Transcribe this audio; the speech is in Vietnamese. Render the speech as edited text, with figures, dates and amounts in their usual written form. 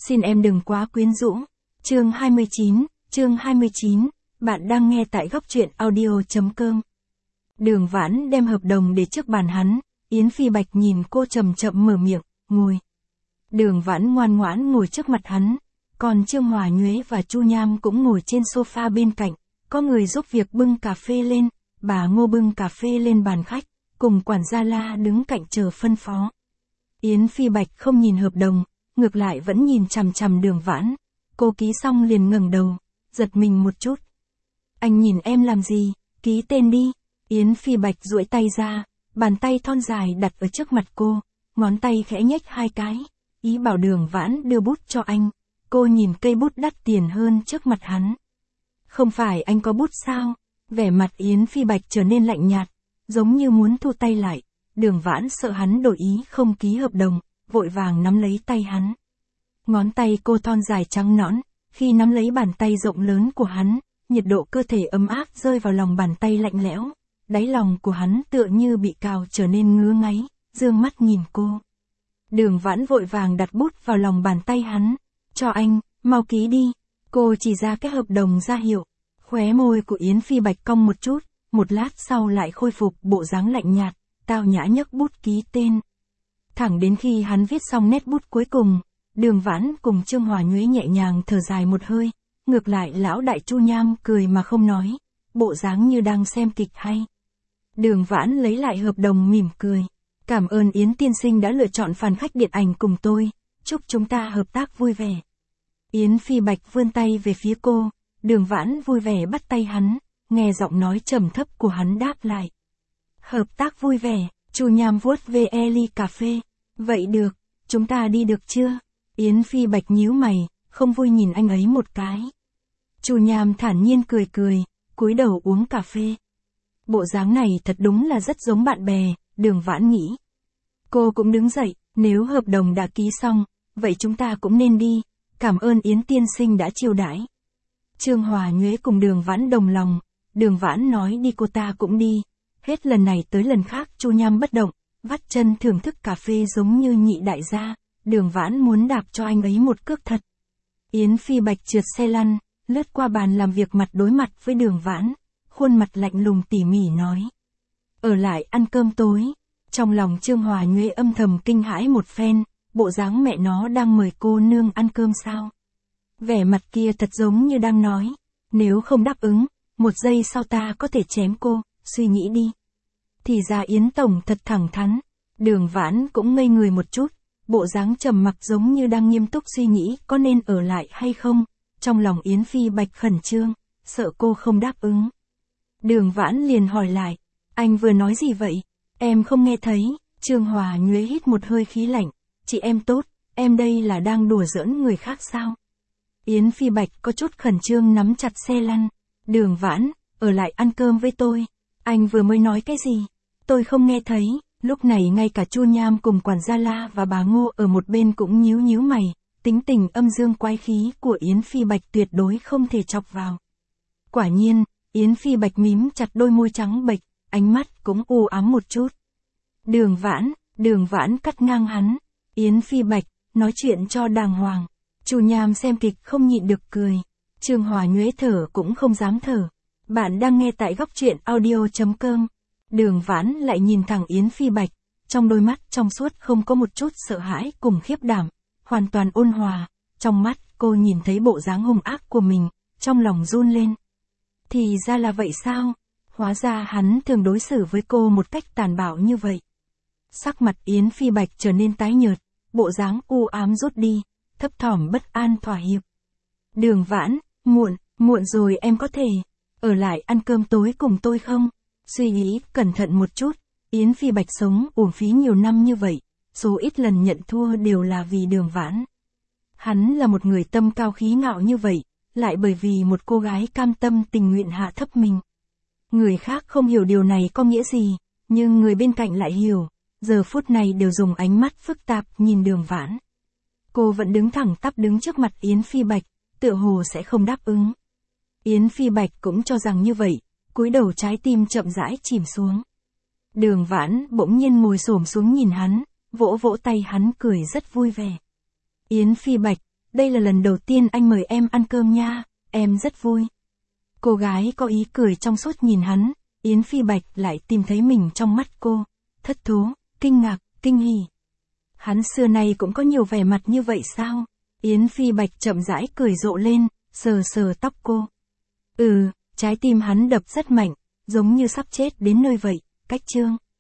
Xin em đừng quá quyến rũ. Chương 29, bạn đang nghe tại góc truyện audio.com. Đường Vãn đem hợp đồng để trước bàn hắn, Yến Phi Bạch nhìn cô chậm chậm mở miệng, ngồi. Đường Vãn ngoan ngoãn ngồi trước mặt hắn, còn Trương Hòa Nhuế và Chu Nham cũng ngồi trên sofa bên cạnh, có người giúp việc bưng cà phê lên, bà Ngô bưng cà phê lên bàn khách, cùng quản gia La đứng cạnh chờ phân phó. Yến Phi Bạch không nhìn hợp đồng, ngược lại vẫn nhìn chằm chằm Đường Vãn. Cô ký xong liền ngẩng đầu, giật mình một chút. Anh nhìn em làm gì, ký tên đi. Yến Phi Bạch duỗi tay ra, bàn tay thon dài đặt ở trước mặt cô, ngón tay khẽ nhếch hai cái, ý bảo Đường Vãn đưa bút cho anh. Cô nhìn cây bút đắt tiền hơn trước mặt hắn. Không phải anh có bút sao? Vẻ mặt Yến Phi Bạch trở nên lạnh nhạt, giống như muốn thu tay lại. Đường Vãn sợ hắn đổi ý không ký hợp đồng, vội vàng nắm lấy tay hắn. Ngón tay cô thon dài trắng nõn, khi nắm lấy bàn tay rộng lớn của hắn, nhiệt độ cơ thể ấm áp rơi vào lòng bàn tay lạnh lẽo. Đáy lòng của hắn tựa như bị cào trở nên ngứa ngáy, dương mắt nhìn cô. Đường Vãn vội vàng đặt bút vào lòng bàn tay hắn. Cho anh, mau ký đi. Cô chỉ ra cái hợp đồng ra hiệu. Khóe môi của Yến Phi Bạch cong một chút, một lát sau lại khôi phục bộ dáng lạnh nhạt, tao nhã nhấc bút ký tên. Thẳng đến khi hắn viết xong nét bút cuối cùng, Đường Vãn cùng Trương Hòa Nhuế nhẹ nhàng thở dài một hơi, ngược lại lão đại Chu Nham cười mà không nói, bộ dáng như đang xem kịch hay. Đường Vãn lấy lại hợp đồng mỉm cười. Cảm ơn Yến tiên sinh đã lựa chọn phàn khách điện ảnh cùng tôi, chúc chúng ta hợp tác vui vẻ. Yến Phi Bạch vươn tay về phía cô, Đường Vãn vui vẻ bắt tay hắn, nghe giọng nói trầm thấp của hắn đáp lại. Hợp tác vui vẻ. Chu Nham vuốt về ly cà phê. Vậy được, chúng ta đi được chưa? Yến Phi Bạch nhíu mày, không vui nhìn anh ấy một cái. Chu Nham thản nhiên cười cười, cúi đầu uống cà phê. Bộ dáng này thật đúng là rất giống bạn bè, Đường Vãn nghĩ. Cô cũng đứng dậy, nếu hợp đồng đã ký xong, vậy chúng ta cũng nên đi, cảm ơn Yến tiên sinh đã chiêu đãi. Trương Hòa Nhuế cùng Đường Vãn đồng lòng, Đường Vãn nói đi cô ta cũng đi. Hết lần này tới lần khác Chu Nham bất động, vắt chân thưởng thức cà phê giống như nhị đại gia. Đường Vãn muốn đạp cho anh ấy một cước thật. Yến Phi Bạch trượt xe lăn, lướt qua bàn làm việc mặt đối mặt với Đường Vãn, khuôn mặt lạnh lùng tỉ mỉ nói. Ở lại ăn cơm tối. Trong lòng Trương Hòa Nhuế âm thầm kinh hãi một phen, bộ dáng mẹ nó đang mời cô nương ăn cơm sao? Vẻ mặt kia thật giống như đang nói, nếu không đáp ứng, một giây sau ta có thể chém cô, suy nghĩ đi. Thì ra Yến Tổng thật thẳng thắn. Đường Vãn cũng ngây người một chút, bộ dáng trầm mặc giống như đang nghiêm túc suy nghĩ có nên ở lại hay không. Trong lòng Yến Phi Bạch khẩn trương, sợ cô không đáp ứng. Đường Vãn liền hỏi lại, anh vừa nói gì vậy? Em không nghe thấy. Trương Hòa Nhuế hít một hơi khí lạnh, chị em tốt, em đây là đang đùa giỡn người khác sao? Yến Phi Bạch có chút khẩn trương nắm chặt xe lăn. Đường Vãn, ở lại ăn cơm với tôi. Anh vừa mới nói cái gì? Tôi không nghe thấy. Lúc này ngay cả Chu Nham cùng quản gia La và bà Ngô ở một bên cũng nhíu nhíu mày, tính tình âm dương quái khí của Yến Phi Bạch tuyệt đối không thể chọc vào. Quả nhiên, Yến Phi Bạch mím chặt đôi môi trắng bệch, ánh mắt cũng u ám một chút. Đường Vãn cắt ngang hắn. Yến Phi Bạch, nói chuyện cho đàng hoàng. Chu Nham xem kịch không nhịn được cười. Trương Hòa Nhuế thở cũng không dám thở. Bạn đang nghe tại góc truyện audio.com. Đường Vãn lại nhìn thẳng Yến Phi Bạch, trong đôi mắt trong suốt không có một chút sợ hãi cùng khiếp đảm, hoàn toàn ôn hòa. Trong mắt cô nhìn thấy bộ dáng hung ác của mình, trong lòng run lên. Thì ra là vậy sao? Hóa ra hắn thường đối xử với cô một cách tàn bạo như vậy. Sắc mặt Yến Phi Bạch trở nên tái nhợt, bộ dáng u ám rút đi, thấp thỏm bất an thỏa hiệp. Đường Vãn, muộn rồi em có thể ở lại ăn cơm tối cùng tôi không? Suy nghĩ cẩn thận một chút, Yến Phi Bạch sống uổng phí nhiều năm như vậy, số ít lần nhận thua đều là vì Đường Vãn. Hắn là một người tâm cao khí ngạo như vậy, lại bởi vì một cô gái cam tâm tình nguyện hạ thấp mình. Người khác không hiểu điều này có nghĩa gì, nhưng người bên cạnh lại hiểu, giờ phút này đều dùng ánh mắt phức tạp nhìn Đường Vãn. Cô vẫn đứng thẳng tắp đứng trước mặt Yến Phi Bạch, tựa hồ sẽ không đáp ứng. Yến Phi Bạch cũng cho rằng như vậy, cúi đầu trái tim chậm rãi chìm xuống. Đường Vãn bỗng nhiên ngồi xổm xuống nhìn hắn, vỗ vỗ tay hắn cười rất vui vẻ. Yến Phi Bạch, đây là lần đầu tiên anh mời em ăn cơm nha, em rất vui. Cô gái có ý cười trong suốt nhìn hắn, Yến Phi Bạch lại tìm thấy mình trong mắt cô. Thất thố, kinh ngạc, kinh hỉ. Hắn xưa nay cũng có nhiều vẻ mặt như vậy sao? Yến Phi Bạch chậm rãi cười rộ lên, sờ sờ tóc cô. Trái tim hắn đập rất mạnh, giống như sắp chết đến nơi vậy, cách chương.